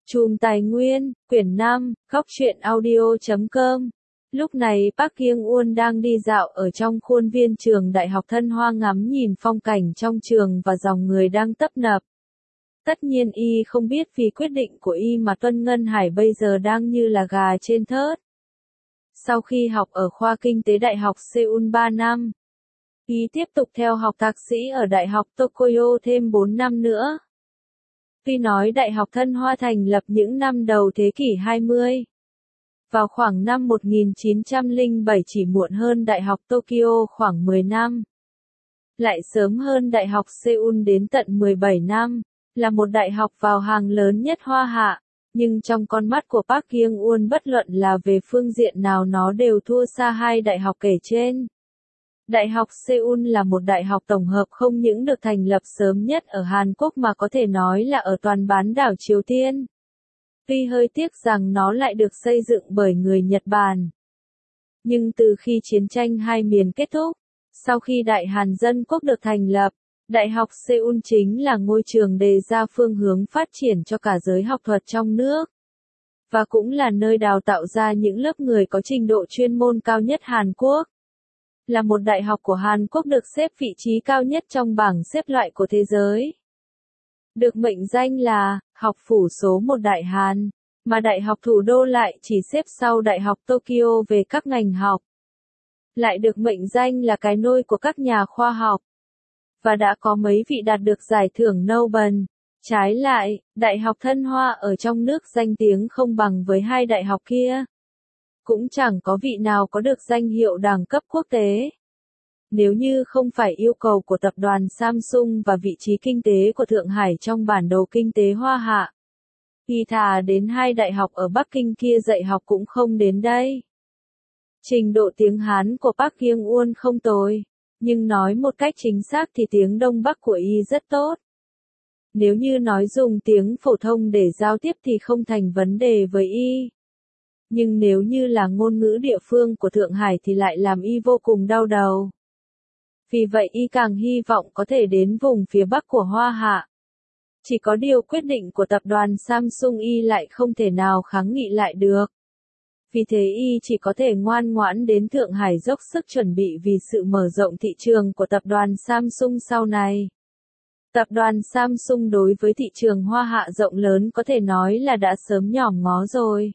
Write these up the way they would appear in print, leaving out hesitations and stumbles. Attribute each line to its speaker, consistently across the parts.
Speaker 1: Chùm Tài nguyên, quyển 5, góc truyện audio.com. Lúc này Park Kyung-won đang đi dạo ở trong khuôn viên trường Đại học Thân Hoa ngắm nhìn phong cảnh trong trường và dòng người đang tấp nập. Tất nhiên y không biết vì quyết định của y mà Tuân Ngân Hải bây giờ đang như là gà trên thớt. Sau khi học ở khoa kinh tế Đại học Seoul 3 năm, y tiếp tục theo học thạc sĩ ở Đại học Tokyo thêm 4 năm nữa. Tuy nói Đại học Thân Hoa thành lập những năm đầu thế kỷ 20. Vào khoảng năm 1907 chỉ muộn hơn Đại học Tokyo khoảng 10 năm. Lại sớm hơn Đại học Seoul đến tận 17 năm, là một đại học vào hàng lớn nhất Hoa Hạ, nhưng trong con mắt của Park Kyung-won bất luận là về phương diện nào nó đều thua xa hai đại học kể trên. Đại học Seoul là một đại học tổng hợp không những được thành lập sớm nhất ở Hàn Quốc mà có thể nói là ở toàn bán đảo Triều Tiên. Tuy hơi tiếc rằng nó lại được xây dựng bởi người Nhật Bản. Nhưng từ khi chiến tranh hai miền kết thúc, sau khi Đại Hàn Dân Quốc được thành lập, Đại học Seoul chính là ngôi trường đề ra phương hướng phát triển cho cả giới học thuật trong nước. Và cũng là nơi đào tạo ra những lớp người có trình độ chuyên môn cao nhất Hàn Quốc. Là một đại học của Hàn Quốc được xếp vị trí cao nhất trong bảng xếp loại của thế giới. Được mệnh danh là học phủ số 1 Đại Hàn, mà Đại học Thủ đô lại chỉ xếp sau Đại học Tokyo về các ngành học. Lại được mệnh danh là cái nôi của các nhà khoa học. Và đã có mấy vị đạt được giải thưởng Nobel. Trái lại, Đại học Thân Hoa ở trong nước danh tiếng không bằng với hai đại học kia. Cũng chẳng có vị nào có được danh hiệu đẳng cấp quốc tế. Nếu như không phải yêu cầu của tập đoàn Samsung và vị trí kinh tế của Thượng Hải trong bản đồ kinh tế Hoa Hạ, thì thà đến hai đại học ở Bắc Kinh kia dạy học cũng không đến đây. Trình độ tiếng Hán của Park Kyung-won không tồi, nhưng nói một cách chính xác thì tiếng Đông Bắc của y rất tốt. Nếu như nói dùng tiếng phổ thông để giao tiếp thì không thành vấn đề với y. Nhưng nếu như là ngôn ngữ địa phương của Thượng Hải thì lại làm y vô cùng đau đầu. Vì vậy y càng hy vọng có thể đến vùng phía Bắc của Hoa Hạ. Chỉ có điều quyết định của tập đoàn Samsung y lại không thể nào kháng nghị lại được. Vì thế y chỉ có thể ngoan ngoãn đến Thượng Hải dốc sức chuẩn bị vì sự mở rộng thị trường của tập đoàn Samsung sau này. Tập đoàn Samsung đối với thị trường Hoa Hạ rộng lớn có thể nói là đã sớm nhòm ngó rồi.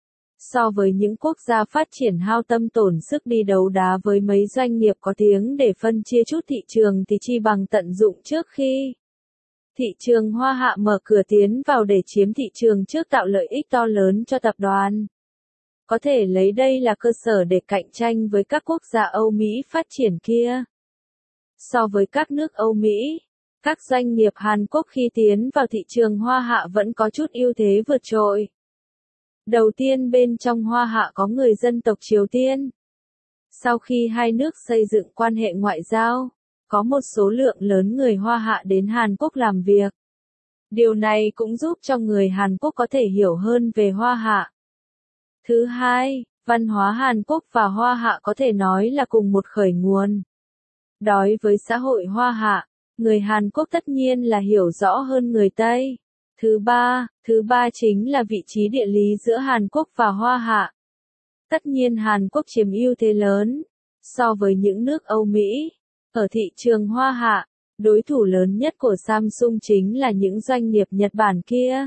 Speaker 1: So với những quốc gia phát triển hao tâm tổn sức đi đấu đá với mấy doanh nghiệp có tiếng để phân chia chút thị trường thì chi bằng tận dụng trước khi thị trường Hoa Hạ mở cửa tiến vào để chiếm thị trường trước tạo lợi ích to lớn cho tập đoàn. Có thể lấy đây là cơ sở để cạnh tranh với các quốc gia Âu Mỹ phát triển kia. So với các nước Âu Mỹ, các doanh nghiệp Hàn Quốc khi tiến vào thị trường Hoa Hạ vẫn có chút ưu thế vượt trội. Đầu tiên bên trong Hoa Hạ có người dân tộc Triều Tiên. Sau khi hai nước xây dựng quan hệ ngoại giao, có một số lượng lớn người Hoa Hạ đến Hàn Quốc làm việc. Điều này cũng giúp cho người Hàn Quốc có thể hiểu hơn về Hoa Hạ. Thứ hai, văn hóa Hàn Quốc và Hoa Hạ có thể nói là cùng một khởi nguồn. Đối với xã hội Hoa Hạ, người Hàn Quốc tất nhiên là hiểu rõ hơn người Tây. Thứ ba chính là vị trí địa lý giữa Hàn Quốc và Hoa Hạ. Tất nhiên Hàn Quốc chiếm ưu thế lớn so với những nước Âu Mỹ. Ở thị trường Hoa Hạ, đối thủ lớn nhất của Samsung chính là những doanh nghiệp Nhật Bản kia.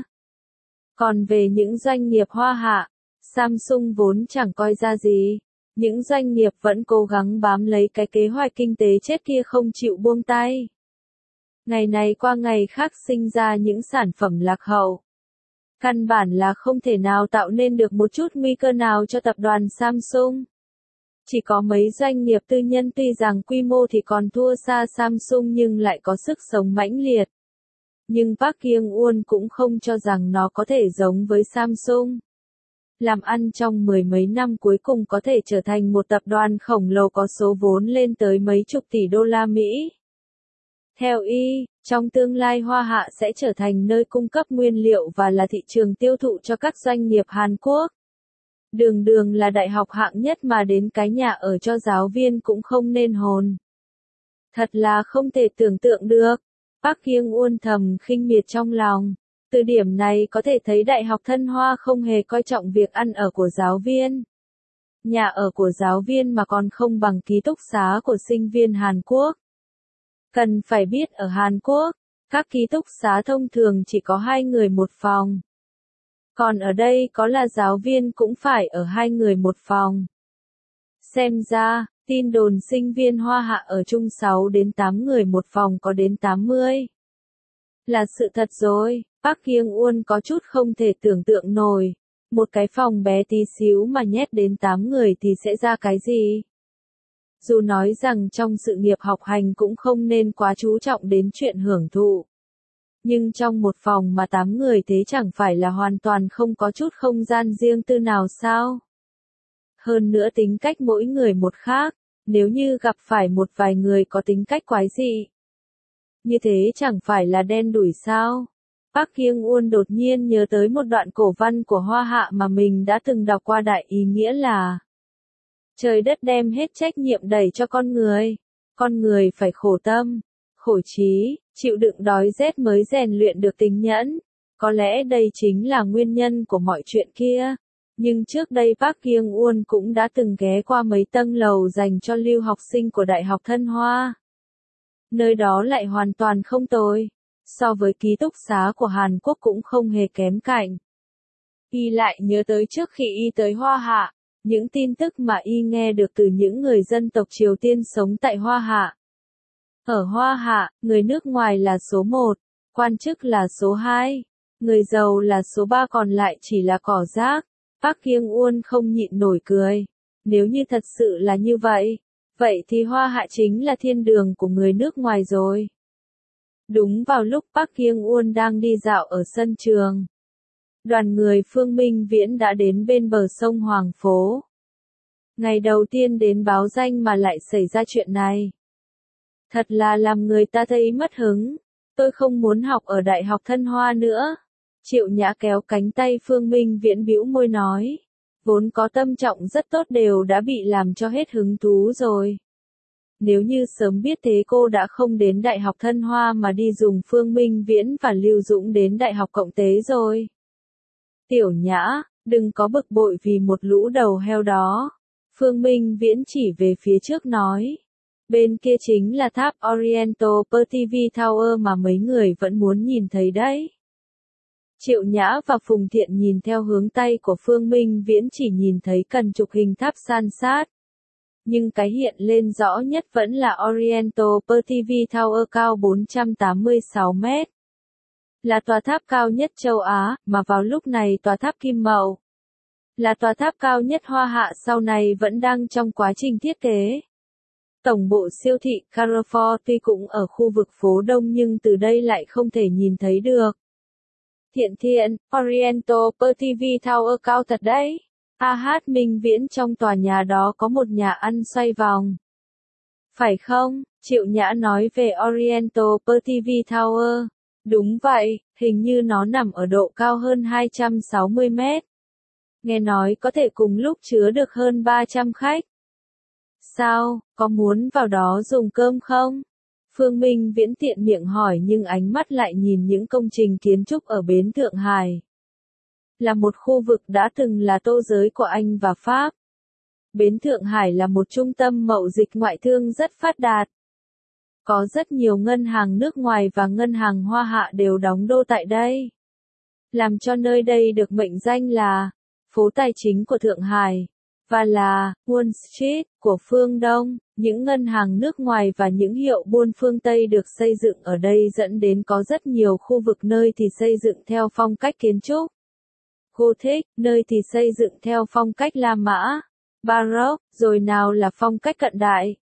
Speaker 1: Còn về những doanh nghiệp Hoa Hạ, Samsung vốn chẳng coi ra gì. Những doanh nghiệp vẫn cố gắng bám lấy cái kế hoạch kinh tế chết kia không chịu buông tay. Ngày này qua ngày khác sinh ra những sản phẩm lạc hậu. Căn bản là không thể nào tạo nên được một chút nguy cơ nào cho tập đoàn Samsung. Chỉ có mấy doanh nghiệp tư nhân tuy rằng quy mô thì còn thua xa Samsung nhưng lại có sức sống mãnh liệt. Nhưng Park Kyung-won cũng không cho rằng nó có thể giống với Samsung. Làm ăn trong mười mấy năm cuối cùng có thể trở thành một tập đoàn khổng lồ có số vốn lên tới mấy chục tỷ đô la Mỹ. Theo y, trong tương lai Hoa Hạ sẽ trở thành nơi cung cấp nguyên liệu và là thị trường tiêu thụ cho các doanh nghiệp Hàn Quốc. Đường là đại học hạng nhất mà đến cái nhà ở cho giáo viên cũng không nên hồn. Thật là không thể tưởng tượng được. Park Kyung-won thầm khinh miệt trong lòng. Từ điểm này có thể thấy Đại học Thân Hoa không hề coi trọng việc ăn ở của giáo viên. Nhà ở của giáo viên mà còn không bằng ký túc xá của sinh viên Hàn Quốc. Cần phải biết ở Hàn Quốc, các ký túc xá thông thường chỉ có 2 người một phòng. Còn ở đây có là giáo viên cũng phải ở 2 người một phòng. Xem ra, tin đồn sinh viên Hoa Hạ ở chung 6 đến 8 người một phòng có đến 80. Là sự thật rồi, Park Kyung-won có chút không thể tưởng tượng nổi. Một cái phòng bé tí xíu mà nhét đến 8 người thì sẽ ra cái gì? Dù nói rằng trong sự nghiệp học hành cũng không nên quá chú trọng đến chuyện hưởng thụ. Nhưng trong một phòng mà 8 người thế chẳng phải là hoàn toàn không có chút không gian riêng tư nào sao? Hơn nữa tính cách mỗi người một khác, nếu như gặp phải một vài người có tính cách quái dị. Như thế chẳng phải là đen đủi sao? Park Kyung-won đột nhiên nhớ tới một đoạn cổ văn của Hoa Hạ mà mình đã từng đọc qua, đại ý nghĩa là trời đất đem hết trách nhiệm đẩy cho con người phải khổ tâm, khổ trí, chịu đựng đói rét mới rèn luyện được tính nhẫn. Có lẽ đây chính là nguyên nhân của mọi chuyện kia. Nhưng trước đây Park Kyung-won cũng đã từng ghé qua mấy tầng lầu dành cho lưu học sinh của Đại học Thân Hoa. Nơi đó lại hoàn toàn không tồi. So với ký túc xá của Hàn Quốc cũng không hề kém cạnh. Y lại nhớ tới trước khi y tới Hoa Hạ, những tin tức mà y nghe được từ những người dân tộc Triều Tiên sống tại Hoa Hạ. Ở Hoa Hạ, người nước ngoài là số 1, quan chức là số 2, người giàu là số 3, còn lại chỉ là cỏ rác. Park Kyung-won không nhịn nổi cười. Nếu như thật sự là như vậy, vậy thì Hoa Hạ chính là thiên đường của người nước ngoài rồi. Đúng vào lúc Park Kyung-won đang đi dạo ở sân trường, đoàn người Phương Minh Viễn đã đến bên bờ sông Hoàng Phố. Ngày đầu tiên đến báo danh mà lại xảy ra chuyện này. Thật là làm người ta thấy mất hứng. Tôi không muốn học ở Đại học Thân Hoa nữa. Triệu Nhã kéo cánh tay Phương Minh Viễn bĩu môi nói. Vốn có tâm trọng rất tốt đều đã bị làm cho hết hứng thú rồi. Nếu như sớm biết thế cô đã không đến Đại học Thân Hoa mà đi dùng Phương Minh Viễn và Lưu Dũng đến Đại học Cộng tế rồi. Tiểu Nhã, đừng có bực bội vì một lũ đầu heo đó. Phương Minh Viễn chỉ về phía trước nói. Bên kia chính là tháp Oriental Per TV Tower mà mấy người vẫn muốn nhìn thấy đấy. Triệu Nhã và Phùng Thiện nhìn theo hướng tay của Phương Minh Viễn chỉ nhìn thấy cần chụp hình tháp san sát. Nhưng cái hiện lên rõ nhất vẫn là Oriental Per TV Tower cao 486 mét. Là tòa tháp cao nhất châu Á, mà vào lúc này tòa tháp Kim Mậu là tòa tháp cao nhất Hoa Hạ sau này vẫn đang trong quá trình thiết kế. Tổng bộ siêu thị Carrefour tuy cũng ở khu vực phố Đông nhưng từ đây lại không thể nhìn thấy được. Thiện, Oriental Per TV Tower cao thật đấy. Minh Viễn, trong tòa nhà đó có một nhà ăn xoay vòng. Phải không? Triệu Nhã nói về Oriental Per TV Tower. Đúng vậy, hình như nó nằm ở độ cao hơn 260 mét. Nghe nói có thể cùng lúc chứa được hơn 300 khách. Sao, có muốn vào đó dùng cơm không? Phương Minh Viễn tiện miệng hỏi nhưng ánh mắt lại nhìn những công trình kiến trúc ở bến Thượng Hải. Là một khu vực đã từng là tô giới của Anh và Pháp. Bến Thượng Hải là một trung tâm mậu dịch ngoại thương rất phát đạt. Có rất nhiều ngân hàng nước ngoài và ngân hàng Hoa Hạ đều đóng đô tại đây. Làm cho nơi đây được mệnh danh là phố tài chính của Thượng Hải và là Wall Street của phương Đông. Những ngân hàng nước ngoài và những hiệu buôn phương Tây được xây dựng ở đây dẫn đến có rất nhiều khu vực nơi thì xây dựng theo phong cách kiến trúc Gothic, nơi thì xây dựng theo phong cách La Mã, Baroque, rồi nào là phong cách cận đại,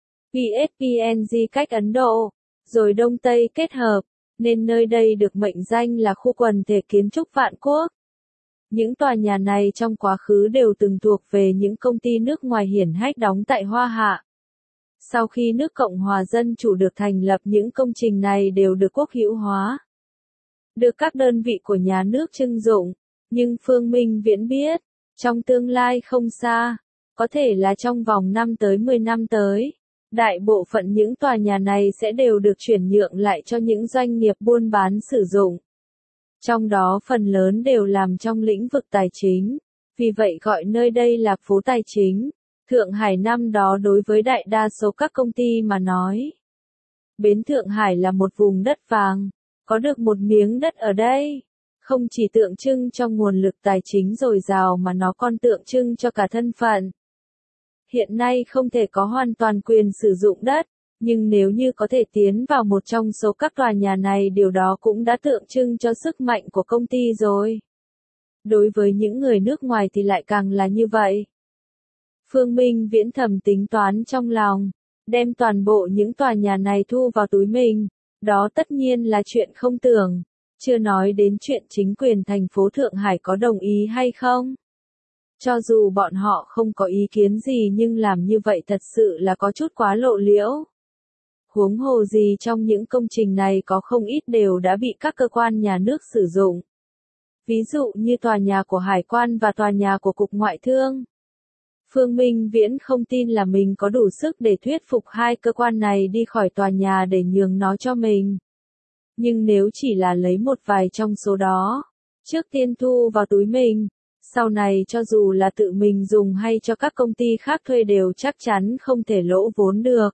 Speaker 1: PSPNG cách Ấn Độ, rồi Đông Tây kết hợp, nên nơi đây được mệnh danh là khu quần thể kiến trúc vạn quốc. Những tòa nhà này trong quá khứ đều từng thuộc về những công ty nước ngoài hiển hách đóng tại Hoa Hạ. Sau khi nước Cộng hòa Dân chủ được thành lập, những công trình này đều được quốc hữu hóa, được các đơn vị của nhà nước trưng dụng. Nhưng Phương Minh Viễn biết, trong tương lai không xa, có thể là trong vòng 5 tới 10 năm tới, đại bộ phận những tòa nhà này sẽ đều được chuyển nhượng lại cho những doanh nghiệp buôn bán sử dụng. Trong đó phần lớn đều làm trong lĩnh vực tài chính, vì vậy gọi nơi đây là phố tài chính. Thượng Hải năm đó đối với đại đa số các công ty mà nói, bến Thượng Hải là một vùng đất vàng, có được một miếng đất ở đây, không chỉ tượng trưng cho nguồn lực tài chính dồi dào mà nó còn tượng trưng cho cả thân phận. Hiện nay không thể có hoàn toàn quyền sử dụng đất, nhưng nếu như có thể tiến vào một trong số các tòa nhà này, điều đó cũng đã tượng trưng cho sức mạnh của công ty rồi. Đối với những người nước ngoài thì lại càng là như vậy. Phương Minh Viễn thầm tính toán trong lòng, đem toàn bộ những tòa nhà này thu vào túi mình, đó tất nhiên là chuyện không tưởng, chưa nói đến chuyện chính quyền thành phố Thượng Hải có đồng ý hay không. Cho dù bọn họ không có ý kiến gì nhưng làm như vậy thật sự là có chút quá lộ liễu. Huống hồ gì trong những công trình này có không ít đều đã bị các cơ quan nhà nước sử dụng. Ví dụ như tòa nhà của Hải quan và tòa nhà của Cục Ngoại thương. Phương Minh Viễn không tin là mình có đủ sức để thuyết phục hai cơ quan này đi khỏi tòa nhà để nhường nó cho mình. Nhưng nếu chỉ là lấy một vài trong số đó, trước tiên thu vào túi mình, sau này cho dù là tự mình dùng hay cho các công ty khác thuê đều chắc chắn không thể lỗ vốn được.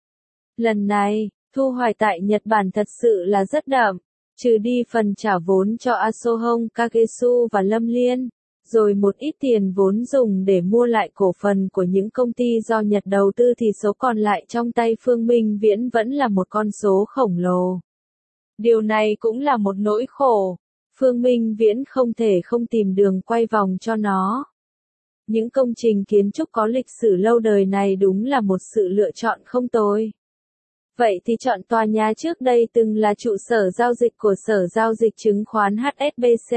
Speaker 1: Lần này, thu hoạch tại Nhật Bản thật sự là rất đậm, trừ đi phần trả vốn cho Asohong Kagesu và Lâm Liên, rồi một ít tiền vốn dùng để mua lại cổ phần của những công ty do Nhật đầu tư thì số còn lại trong tay Phương Minh Viễn vẫn là một con số khổng lồ. Điều này cũng là một nỗi khổ, Phương Minh Viễn không thể không tìm đường quay vòng cho nó. Những công trình kiến trúc có lịch sử lâu đời này đúng là một sự lựa chọn không tồi. Vậy thì chọn tòa nhà trước đây từng là trụ sở giao dịch của Sở Giao dịch Chứng khoán HSBC.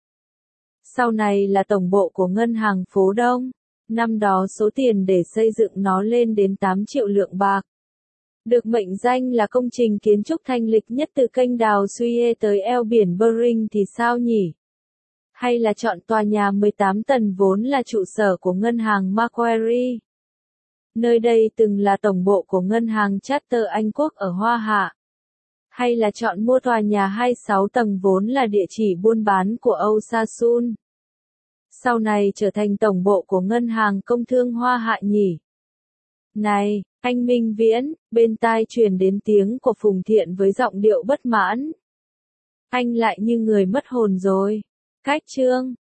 Speaker 1: Sau này là tổng bộ của Ngân hàng Phố Đông. Năm đó số tiền để xây dựng nó lên đến 8 triệu lượng bạc. Được mệnh danh là công trình kiến trúc thanh lịch nhất từ kênh đào Suez tới eo biển Bering thì sao nhỉ? Hay là chọn tòa nhà 18 tầng vốn là trụ sở của Ngân hàng Macquarie? Nơi đây từng là tổng bộ của Ngân hàng Charter Anh Quốc ở Hoa Hạ. Hay là chọn mua tòa nhà 26 tầng vốn là địa chỉ buôn bán của Âu Sasun? Sau này trở thành tổng bộ của Ngân hàng Công thương Hoa Hạ nhỉ? Này, anh Minh Viễn, bên tai truyền đến tiếng của Phùng Thiện với giọng điệu bất mãn. Anh lại như người mất hồn rồi. Cách chương